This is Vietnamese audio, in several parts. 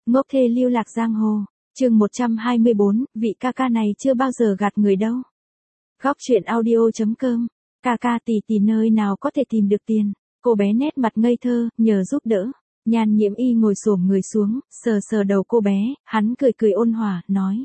Ngốc thê lưu lạc giang hồ, chương 124, vị ca ca này chưa bao giờ gạt người đâu. Góc truyện audio.com, ca ca tỷ nơi nào có thể tìm được tiền, cô bé nét mặt ngây thơ, nhờ giúp đỡ. Nhan Nhiễm Y ngồi xổm người xuống, sờ sờ đầu cô bé, hắn cười ôn hòa,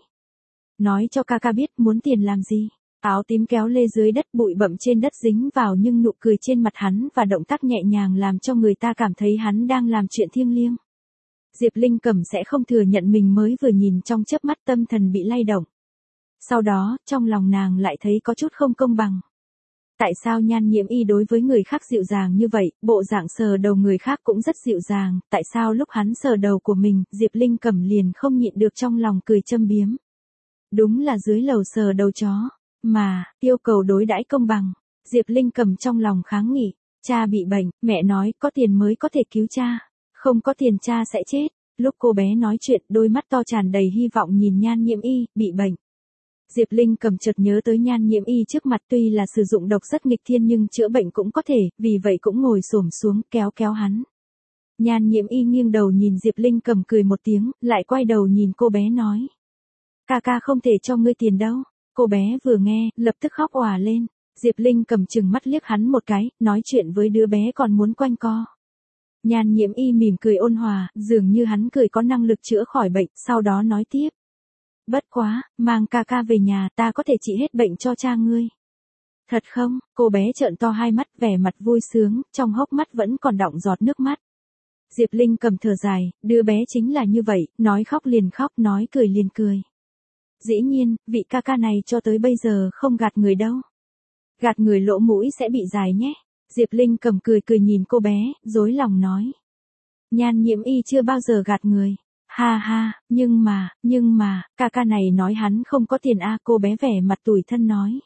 nói cho ca ca biết muốn tiền làm gì. Áo tím kéo lê dưới đất, bụi bặm trên đất dính vào nhưng nụ cười trên mặt hắn và động tác nhẹ nhàng làm cho người ta cảm thấy hắn đang làm chuyện thiêng liêng. Diệp Linh Cẩm sẽ không thừa nhận mình mới vừa nhìn trong chớp mắt tâm thần bị lay động. Sau đó, trong lòng nàng lại thấy có chút không công bằng. Tại sao Nhan Nhiễm Y đối với người khác dịu dàng như vậy, bộ dạng sờ đầu người khác cũng rất dịu dàng, tại sao lúc hắn sờ đầu của mình, Diệp Linh Cẩm liền không nhịn được trong lòng cười châm biếm. Đúng là dưới lầu sờ đầu chó, mà, yêu cầu đối đãi công bằng. Diệp Linh Cẩm trong lòng kháng nghị, cha bị bệnh, mẹ nói có tiền mới có thể cứu cha, không có tiền cha sẽ chết. Lúc cô bé nói chuyện, đôi mắt to tràn đầy hy vọng nhìn Nhan Nhiễm Y, bị bệnh. Diệp Linh Cẩm chợt nhớ tới Nhan Nhiễm Y trước mặt, tuy là sử dụng độc rất nghịch thiên nhưng chữa bệnh cũng có thể, vì vậy cũng ngồi xổm xuống kéo hắn. Nhan Nhiễm Y nghiêng đầu nhìn Diệp Linh Cẩm cười một tiếng, lại quay đầu nhìn cô bé nói. Ca ca không thể cho ngươi tiền đâu. Cô bé vừa nghe, lập tức khóc òa lên. Diệp Linh Cẩm trừng mắt liếc hắn một cái, nói chuyện với đứa bé còn muốn quanh co. Nhan Nhiễm Y mỉm cười ôn hòa, dường như hắn cười có năng lực chữa khỏi bệnh, sau đó nói tiếp. Bất quá, mang ca ca về nhà, ta có thể trị hết bệnh cho cha ngươi. Thật không? Cô bé trợn to hai mắt, vẻ mặt vui sướng, trong hốc mắt vẫn còn đọng giọt nước mắt. Diệp Linh Cẩm thở dài, đứa bé chính là như vậy, nói khóc liền khóc, nói cười liền cười. Dĩ nhiên, vị ca ca này cho tới bây giờ không gạt người đâu. Gạt người lỗ mũi sẽ bị dài nhé. Diệp Linh Cẩm cười nhìn cô bé, dối lòng nói. Nhan Nhiễm Y chưa bao giờ gạt người. Ha ha, nhưng mà, ca ca này nói hắn không có tiền à, cô bé vẻ mặt tủi thân nói.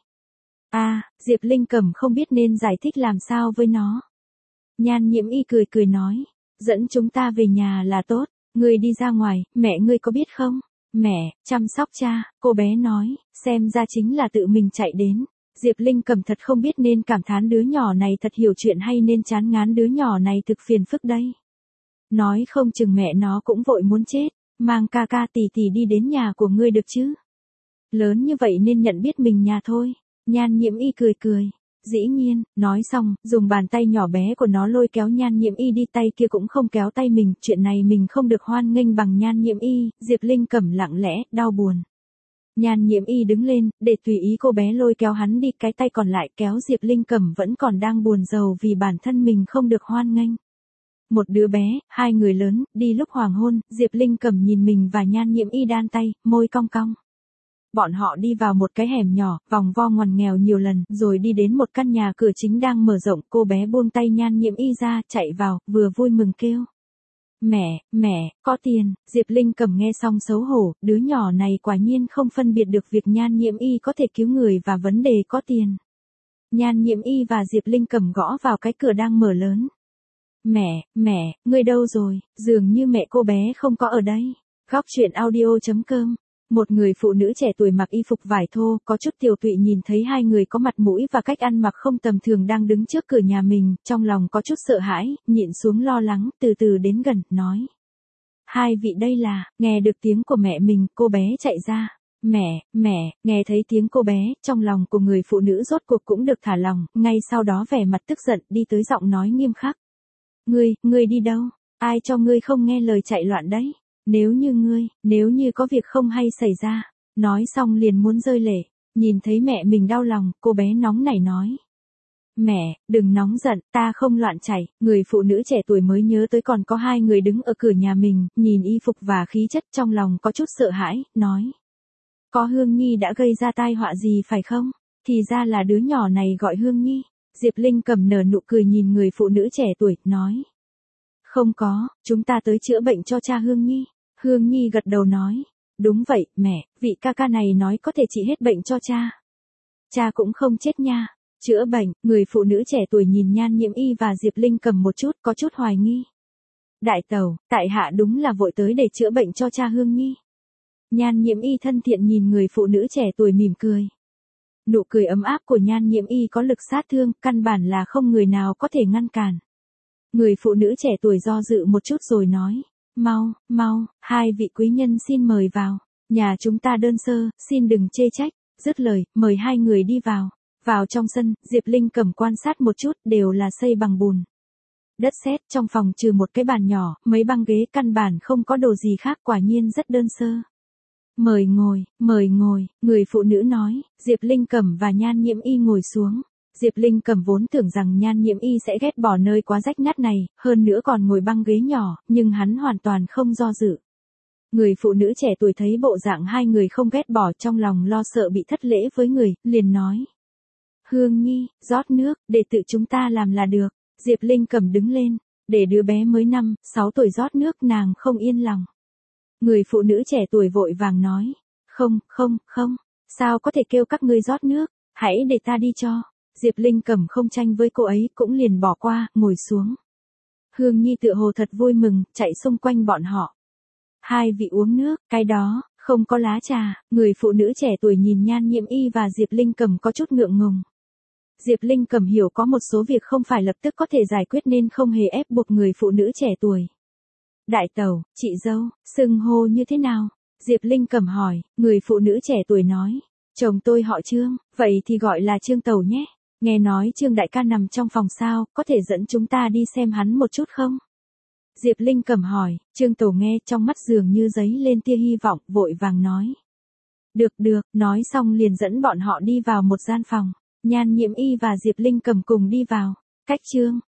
Diệp Linh Cẩm không biết nên giải thích làm sao với nó. Nhan Nhiễm Y cười nói, dẫn chúng ta về nhà là tốt, ngươi đi ra ngoài, mẹ ngươi có biết không? Mẹ, chăm sóc cha, cô bé nói, xem ra chính là tự mình chạy đến. Diệp Linh Cẩm thật không biết nên cảm thán đứa nhỏ này thật hiểu chuyện hay nên chán ngán đứa nhỏ này thực phiền phức đây. Nói không chừng mẹ nó cũng vội muốn chết, mang ca ca tỷ đi đến nhà của ngươi được chứ. Lớn như vậy nên nhận biết mình nhà thôi. Nhan Nhiễm Y cười. Dĩ nhiên, nói xong, dùng bàn tay nhỏ bé của nó lôi kéo Nhan Nhiễm Y đi, tay kia cũng không kéo tay mình, chuyện này mình không được hoan nghênh bằng Nhan Nhiễm Y. Diệp Linh Cẩm lặng lẽ, đau buồn. Nhan Nhiễm Y đứng lên, để tùy ý cô bé lôi kéo hắn đi, cái tay còn lại kéo Diệp Linh Cẩm vẫn còn đang buồn rầu vì bản thân mình không được hoan nghênh. Một đứa bé, hai người lớn, đi lúc hoàng hôn, Diệp Linh Cẩm nhìn mình và Nhan Nhiễm Y đan tay, môi cong cong. Bọn họ đi vào một cái hẻm nhỏ, vòng vo ngoằn nghèo nhiều lần, rồi đi đến một căn nhà cửa chính đang mở rộng, cô bé buông tay Nhan Nhiễm Y ra, chạy vào, vừa vui mừng kêu. Mẹ, có tiền. Diệp Linh Cẩm nghe xong xấu hổ, đứa nhỏ này quả nhiên không phân biệt được việc Nhan Nhiễm Y có thể cứu người và vấn đề có tiền. Nhan Nhiễm Y và Diệp Linh Cẩm gõ vào cái cửa đang mở lớn. Mẹ, ngươi đâu rồi? Dường như mẹ cô bé không có ở đây. Góc truyện audio.com. Một người phụ nữ trẻ tuổi mặc y phục vải thô, có chút tiều tụy nhìn thấy hai người có mặt mũi và cách ăn mặc không tầm thường đang đứng trước cửa nhà mình, trong lòng có chút sợ hãi, nhịn xuống lo lắng, từ từ đến gần, nói. Hai vị đây là, nghe được tiếng của mẹ mình, cô bé chạy ra. Mẹ, nghe thấy tiếng cô bé, trong lòng của người phụ nữ rốt cuộc cũng được thả lòng, ngay sau đó vẻ mặt tức giận, đi tới giọng nói nghiêm khắc. Ngươi đi đâu? Ai cho ngươi không nghe lời chạy loạn đấy? Nếu như có việc không hay xảy ra, nói xong liền muốn rơi lệ, nhìn thấy mẹ mình đau lòng, cô bé nóng nảy nói. Mẹ, đừng nóng giận, ta không loạn chạy. Người phụ nữ trẻ tuổi mới nhớ tới còn có hai người đứng ở cửa nhà mình, nhìn y phục và khí chất trong lòng có chút sợ hãi, nói. Có Hương Nhi đã gây ra tai họa gì phải không? Thì ra là đứa nhỏ này gọi Hương Nhi. Diệp Linh Cẩm nở nụ cười nhìn người phụ nữ trẻ tuổi, nói. Không có, chúng ta tới chữa bệnh cho cha Hương Nhi. Hương Nhi gật đầu nói. Đúng vậy, mẹ, vị ca ca này nói có thể trị hết bệnh cho cha. Cha cũng không chết nha. Chữa bệnh, người phụ nữ trẻ tuổi nhìn Nhan Nhiễm Y và Diệp Linh Cẩm một chút, có chút hoài nghi. Đại tẩu, tại hạ đúng là vội tới để chữa bệnh cho cha Hương Nhi. Nhan Nhiễm Y thân thiện nhìn người phụ nữ trẻ tuổi mỉm cười. Nụ cười ấm áp của Nhan Nhiễm Y có lực sát thương, căn bản là không người nào có thể ngăn cản. Người phụ nữ trẻ tuổi do dự một chút rồi nói. mau, hai vị quý nhân xin mời vào. Nhà chúng ta đơn sơ, xin đừng chê trách. Dứt lời, mời hai người đi vào. Vào trong sân, Diệp Linh cầm quan sát một chút, đều là xây bằng bùn. Đất sét, trong phòng trừ một cái bàn nhỏ, mấy băng ghế, căn bản không có đồ gì khác, quả nhiên rất đơn sơ. Mời ngồi, người phụ nữ nói. Diệp Linh Cẩm và Nhan Nhiễm Y ngồi xuống. Diệp Linh Cẩm vốn tưởng rằng Nhan Nhiễm Y sẽ ghét bỏ nơi quá rách nát này, hơn nữa còn ngồi băng ghế nhỏ, nhưng hắn hoàn toàn không do dự. Người phụ nữ trẻ tuổi thấy bộ dạng hai người không ghét bỏ, trong lòng lo sợ bị thất lễ với người, liền nói. Hương Nhi, rót nước, để tự chúng ta làm là được. Diệp Linh Cẩm đứng lên, để đứa bé mới 5-6 tuổi rót nước, nàng không yên lòng. Người phụ nữ trẻ tuổi vội vàng nói. Không, sao có thể kêu các ngươi rót nước, hãy để ta đi cho. Diệp Linh Cẩm không tranh với cô ấy, cũng liền bỏ qua, ngồi xuống. Hương Nhi tựa hồ thật vui mừng, chạy xung quanh bọn họ. Hai vị uống nước, cái đó, không có lá trà. Người phụ nữ trẻ tuổi nhìn Nhan Nhiễm Y và Diệp Linh Cẩm có chút ngượng ngùng. Diệp Linh Cẩm hiểu có một số việc không phải lập tức có thể giải quyết nên không hề ép buộc người phụ nữ trẻ tuổi. Đại tẩu, chị dâu, xưng hô như thế nào? Diệp Linh Cẩm hỏi. Người phụ nữ trẻ tuổi nói. Chồng tôi họ Trương, vậy thì gọi là Trương tẩu nhé. Nghe nói Trương đại ca nằm trong phòng sao, có thể dẫn chúng ta đi xem hắn một chút không? Diệp Linh Cẩm hỏi. Trương tẩu nghe, trong mắt dường như giấy lên tia hy vọng, vội vàng nói. Được, nói xong liền dẫn bọn họ đi vào một gian phòng. Nhan Nhiễm Y và Diệp Linh Cẩm cùng đi vào. Cách Trương